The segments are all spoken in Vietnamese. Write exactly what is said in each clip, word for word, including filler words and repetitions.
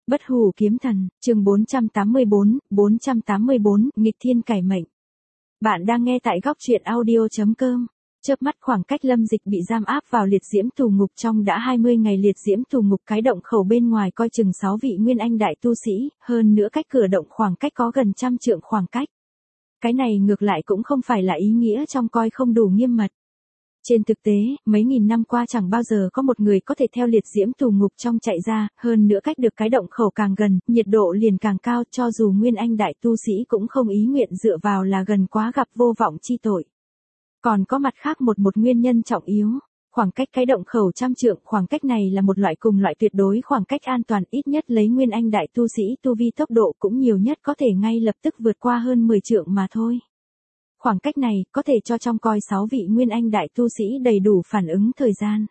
Bất hủ kiếm thần, chương bốn trăm tám mươi bốn, bốn trăm tám mươi bốn, nghịch thiên cải mệnh. Bạn đang nghe tại góc truyện audio.com. Chớp mắt khoảng cách Lâm Dịch bị giam áp vào liệt diễm tù ngục trong đã hai mươi ngày, liệt diễm tù ngục cái động khẩu bên ngoài coi chừng sáu vị nguyên anh đại tu sĩ, hơn nữa cách cửa động khoảng cách có gần trăm trượng khoảng cách. Cái này ngược lại cũng không phải là ý nghĩa trong coi không đủ nghiêm mật. Trên thực tế, mấy nghìn năm qua chẳng bao giờ có một người có thể theo liệt diễm tù ngục trong chạy ra, hơn nữa cách được cái động khẩu càng gần, nhiệt độ liền càng cao, cho dù nguyên anh đại tu sĩ cũng không ý nguyện dựa vào là gần quá gặp vô vọng chi tội. Còn có mặt khác một một nguyên nhân trọng yếu, khoảng cách cái động khẩu trăm trượng, khoảng cách này là một loại cùng loại tuyệt đối khoảng cách an toàn, ít nhất lấy nguyên anh đại tu sĩ tu vi tốc độ cũng nhiều nhất có thể ngay lập tức vượt qua hơn mười trượng mà thôi. Khoảng cách này có thể cho trong coi sáu vị nguyên anh đại tu sĩ đầy đủ phản ứng thời gian.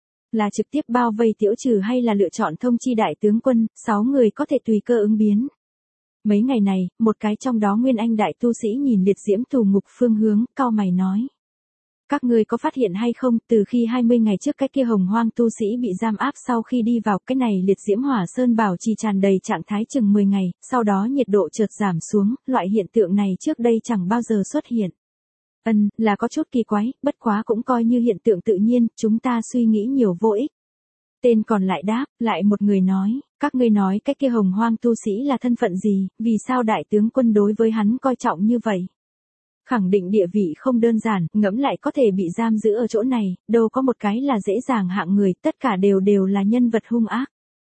Là trực tiếp bao vây tiểu trừ hay là lựa chọn thông chi đại tướng quân, sáu người có thể tùy cơ ứng biến. Mấy ngày này, một cái trong đó nguyên anh đại tu sĩ nhìn liệt diễm tù ngục phương hướng, cau mày nói. Các ngươi có phát hiện hay không, từ khi hai mươi ngày trước cái kia hồng hoang tu sĩ bị giam áp, sau khi đi vào cái này liệt diễm hỏa sơn bảo trì tràn đầy trạng thái chừng mười ngày, sau đó nhiệt độ chợt giảm xuống, loại hiện tượng này trước đây chẳng bao giờ xuất hiện. Ân, là có chút kỳ quái, bất quá cũng coi như hiện tượng tự nhiên, chúng ta suy nghĩ nhiều vô ích. Tên còn lại đáp, lại một người nói, các ngươi nói cái kia hồng hoang tu sĩ là thân phận gì, vì sao đại tướng quân đối với hắn coi trọng như vậy? Khẳng định địa vị không đơn giản, ngẫm lại có thể bị giam giữ ở chỗ này, đâu có một cái là dễ dàng hạng người, tất cả đều đều là nhân vật hung ác.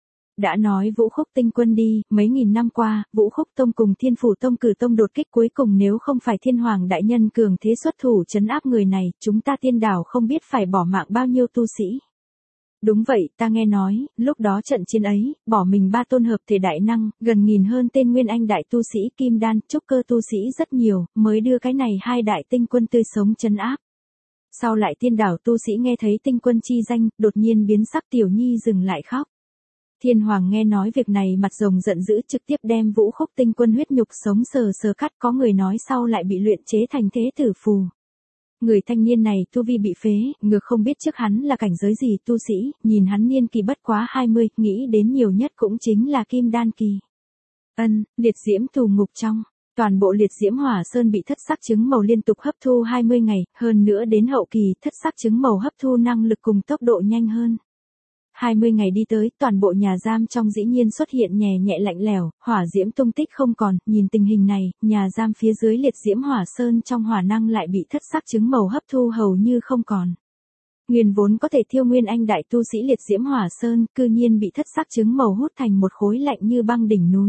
Đã nói Vũ Khúc Tinh Quân đi, mấy nghìn năm qua, Vũ Khúc Tông cùng Thiên Phủ Tông cử tông đột kích, cuối cùng nếu không phải Thiên Hoàng đại nhân cường thế xuất thủ trấn áp người này, chúng ta Tiên Đảo không biết phải bỏ mạng bao nhiêu tu sĩ. Đúng vậy, ta nghe nói, lúc đó trận chiến ấy, bỏ mình ba tôn hợp thể đại năng, gần nghìn hơn tên nguyên anh đại tu sĩ kim đan, trúc cơ tu sĩ rất nhiều, mới đưa cái này hai đại tinh quân tươi sống trấn áp. Sau lại Tiên Đảo tu sĩ nghe thấy tinh quân chi danh, đột nhiên biến sắc, Tiểu Nhi dừng lại khóc. Thiên Hoàng nghe nói việc này mặt rồng giận dữ, trực tiếp đem Vũ Khúc Tinh Quân huyết nhục sống sờ sờ cắt, có người nói sau lại bị luyện chế thành thế tử phù. Người thanh niên này tu vi bị phế, ngược không biết trước hắn là cảnh giới gì tu sĩ, nhìn hắn niên kỳ bất quá hai mươi, nghĩ đến nhiều nhất cũng chính là kim đan kỳ. Ân, liệt diễm tù ngục trong, toàn bộ liệt diễm hỏa sơn bị thất sắc chứng màu liên tục hấp thu hai mươi ngày, hơn nữa đến hậu kỳ thất sắc chứng màu hấp thu năng lực cùng tốc độ nhanh hơn. hai mươi ngày đi tới, toàn bộ nhà giam trong dĩ nhiên xuất hiện nhẹ nhẹ lạnh lẽo, hỏa diễm tung tích không còn, nhìn tình hình này, nhà giam phía dưới liệt diễm hỏa sơn trong hỏa năng lại bị thất sắc chứng màu hấp thu hầu như không còn. Nguyên vốn có thể thiêu nguyên anh đại tu sĩ liệt diễm hỏa sơn, cư nhiên bị thất sắc chứng màu hút thành một khối lạnh như băng đỉnh núi.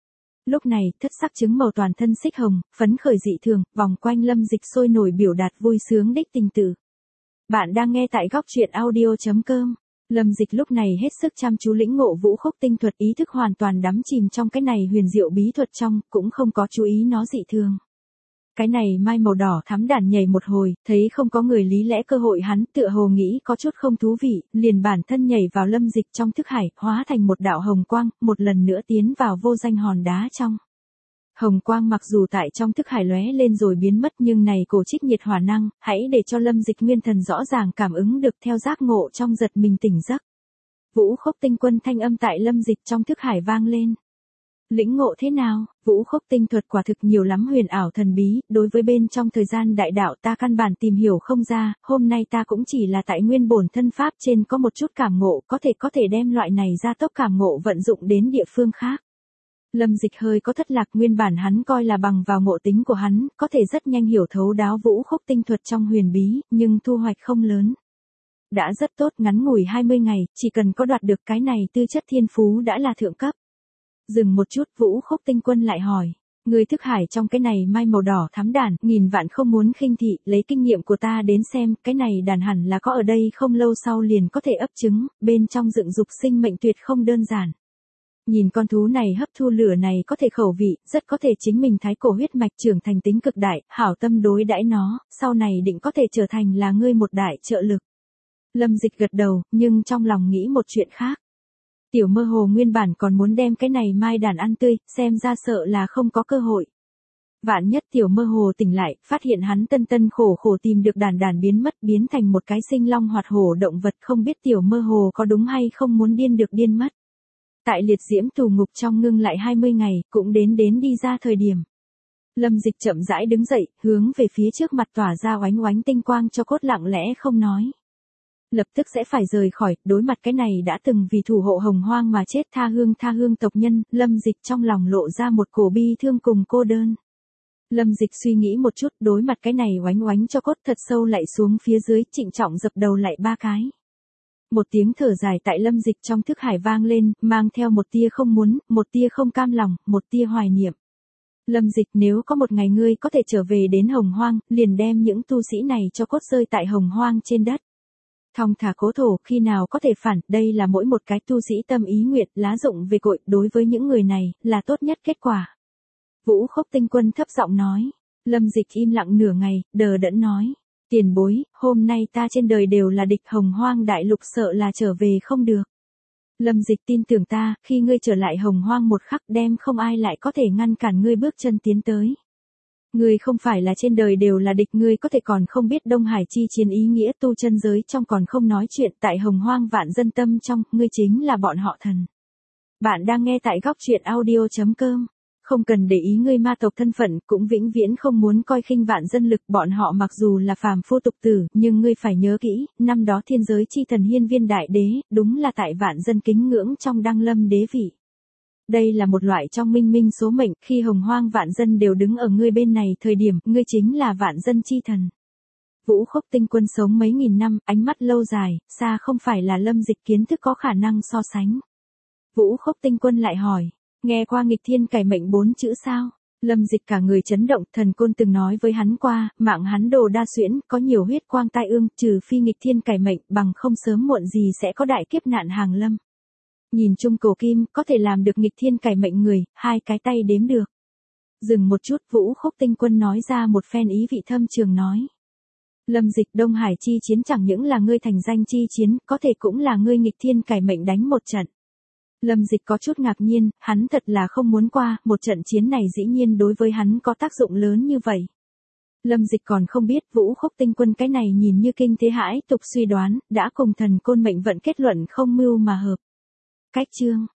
Lúc này, thất sắc chứng màu toàn thân xích hồng, phấn khởi dị thường, vòng quanh Lâm Dịch sôi nổi biểu đạt vui sướng đích tình tử. Bạn đang nghe tại góc truyện audio.com. Lâm Dịch lúc này hết sức chăm chú lĩnh ngộ Vũ Khúc tinh thuật, ý thức hoàn toàn đắm chìm trong cái này huyền diệu bí thuật trong, cũng không có chú ý nó dị thường. Cái này mai màu đỏ thắm đàn nhảy một hồi, thấy không có người lý lẽ cơ hội, hắn tựa hồ nghĩ có chút không thú vị, liền bản thân nhảy vào Lâm Dịch trong thức hải, hóa thành một đạo hồng quang, một lần nữa tiến vào vô danh hòn đá trong. Hồng quang mặc dù tại trong thức hải lóe lên rồi biến mất, nhưng này cổ trích nhiệt hỏa năng, hãy để cho Lâm Dịch nguyên thần rõ ràng cảm ứng được, theo giác ngộ trong giật mình tỉnh giấc. Vũ Khúc Tinh Quân thanh âm tại Lâm Dịch trong thức hải vang lên. Lĩnh ngộ thế nào? Vũ Khúc tinh thuật quả thực nhiều lắm huyền ảo thần bí, đối với bên trong thời gian đại đạo ta căn bản tìm hiểu không ra, hôm nay ta cũng chỉ là tại nguyên bổn thân pháp trên có một chút cảm ngộ, có thể có thể đem loại này ra tốc cảm ngộ vận dụng đến địa phương khác. Lâm Dịch hơi có thất lạc, nguyên bản hắn coi là bằng vào ngộ tính của hắn, có thể rất nhanh hiểu thấu đáo Vũ Khúc tinh thuật trong huyền bí, nhưng thu hoạch không lớn. Đã rất tốt, ngắn ngủi hai mươi ngày, chỉ cần có đoạt được cái này tư chất thiên phú đã là thượng cấp. Dừng một chút, Vũ Khúc Tinh Quân lại hỏi, người thức hải trong cái này mai màu đỏ thắm đàn, nghìn vạn không muốn khinh thị, lấy kinh nghiệm của ta đến xem, cái này đàn hẳn là có ở đây không lâu sau liền có thể ấp trứng, bên trong dựng dục sinh mệnh tuyệt không đơn giản. Nhìn con thú này hấp thu lửa này có thể khẩu vị, rất có thể chính mình thái cổ huyết mạch trưởng thành tính cực đại, hảo tâm đối đãi nó, sau này định có thể trở thành là ngươi một đại trợ lực. Lâm Dịch gật đầu, nhưng trong lòng nghĩ một chuyện khác. Tiểu Mơ Hồ nguyên bản còn muốn đem cái này mai đàn ăn tươi, xem ra sợ là không có cơ hội. Vạn nhất Tiểu Mơ Hồ tỉnh lại, phát hiện hắn tân tân khổ khổ tìm được đàn đàn biến mất, biến thành một cái sinh long hoạt hổ động vật, không biết Tiểu Mơ Hồ có đúng hay không muốn điên được điên mất. Tại liệt diễm tù ngục trong ngưng lại hai mươi ngày, cũng đến đến đi ra thời điểm. Lâm Dịch chậm rãi đứng dậy, hướng về phía trước mặt tỏa ra oánh oánh tinh quang cho cốt lặng lẽ không nói. Lập tức sẽ phải rời khỏi, đối mặt cái này đã từng vì thủ hộ hồng hoang mà chết tha hương tha hương tộc nhân, Lâm Dịch trong lòng lộ ra một cổ bi thương cùng cô đơn. Lâm Dịch suy nghĩ một chút, đối mặt cái này oánh oánh cho cốt thật sâu lạy xuống phía dưới, trịnh trọng dập đầu lạy ba cái. Một tiếng thở dài tại Lâm Dịch trong thức hải vang lên, mang theo một tia không muốn, một tia không cam lòng, một tia hoài niệm. Lâm Dịch, nếu có một ngày ngươi có thể trở về đến hồng hoang, liền đem những tu sĩ này cho cốt rơi tại hồng hoang trên đất. Thong thả cố thổ, khi nào có thể phản, đây là mỗi một cái tu sĩ tâm ý nguyện, lá dụng về cội, đối với những người này, là tốt nhất kết quả. Vũ Khốc Tinh Quân thấp giọng nói. Lâm Dịch im lặng nửa ngày, đờ đẫn nói. Tiền bối, hôm nay ta trên đời đều là địch, hồng hoang đại lục sợ là trở về không được. Lâm Dịch, tin tưởng ta, khi ngươi trở lại hồng hoang một khắc đem không ai lại có thể ngăn cản ngươi bước chân tiến tới. Ngươi không phải là trên đời đều là địch, ngươi có thể còn không biết Đông Hải chi chiến ý nghĩa, tu chân giới trong còn không nói chuyện, tại hồng hoang vạn dân tâm trong, ngươi chính là bọn họ thần. Bạn đang nghe tại góc truyện audio chấm com. Không cần để ý ngươi ma tộc thân phận, cũng vĩnh viễn không muốn coi khinh vạn dân lực, bọn họ mặc dù là phàm phu tục tử, nhưng ngươi phải nhớ kỹ, năm đó thiên giới chi thần Hiên Viên Đại Đế, đúng là tại vạn dân kính ngưỡng trong đăng lâm đế vị. Đây là một loại trong minh minh số mệnh, khi hồng hoang vạn dân đều đứng ở ngươi bên này thời điểm, ngươi chính là vạn dân chi thần. Vũ Khốc Tinh Quân sống mấy nghìn năm, ánh mắt lâu dài, xa không phải là Lâm Dịch kiến thức có khả năng so sánh. Vũ Khốc Tinh Quân lại hỏi. Nghe qua nghịch thiên cải mệnh bốn chữ sao? Lâm Dịch cả người chấn động, thần côn từng nói với hắn qua, mạng hắn đồ đa xuyễn, có nhiều huyết quang tai ương, trừ phi nghịch thiên cải mệnh, bằng không sớm muộn gì sẽ có đại kiếp nạn hàng lâm. Nhìn chung cổ kim, có thể làm được nghịch thiên cải mệnh người, hai cái tay đếm được. Dừng một chút, Vũ Khốc Tinh Quân nói ra một phen ý vị thâm trường nói. Lâm Dịch, Đông Hải chi chiến chẳng những là ngươi thành danh chi chiến, có thể cũng là ngươi nghịch thiên cải mệnh đánh một trận. Lâm Dịch có chút ngạc nhiên, hắn thật là không muốn qua, một trận chiến này dĩ nhiên đối với hắn có tác dụng lớn như vậy. Lâm Dịch còn không biết Vũ Khốc Tinh Quân cái này nhìn như kinh thế hãi tục suy đoán, đã cùng thần côn mệnh vận kết luận không mưu mà hợp. Cách chương,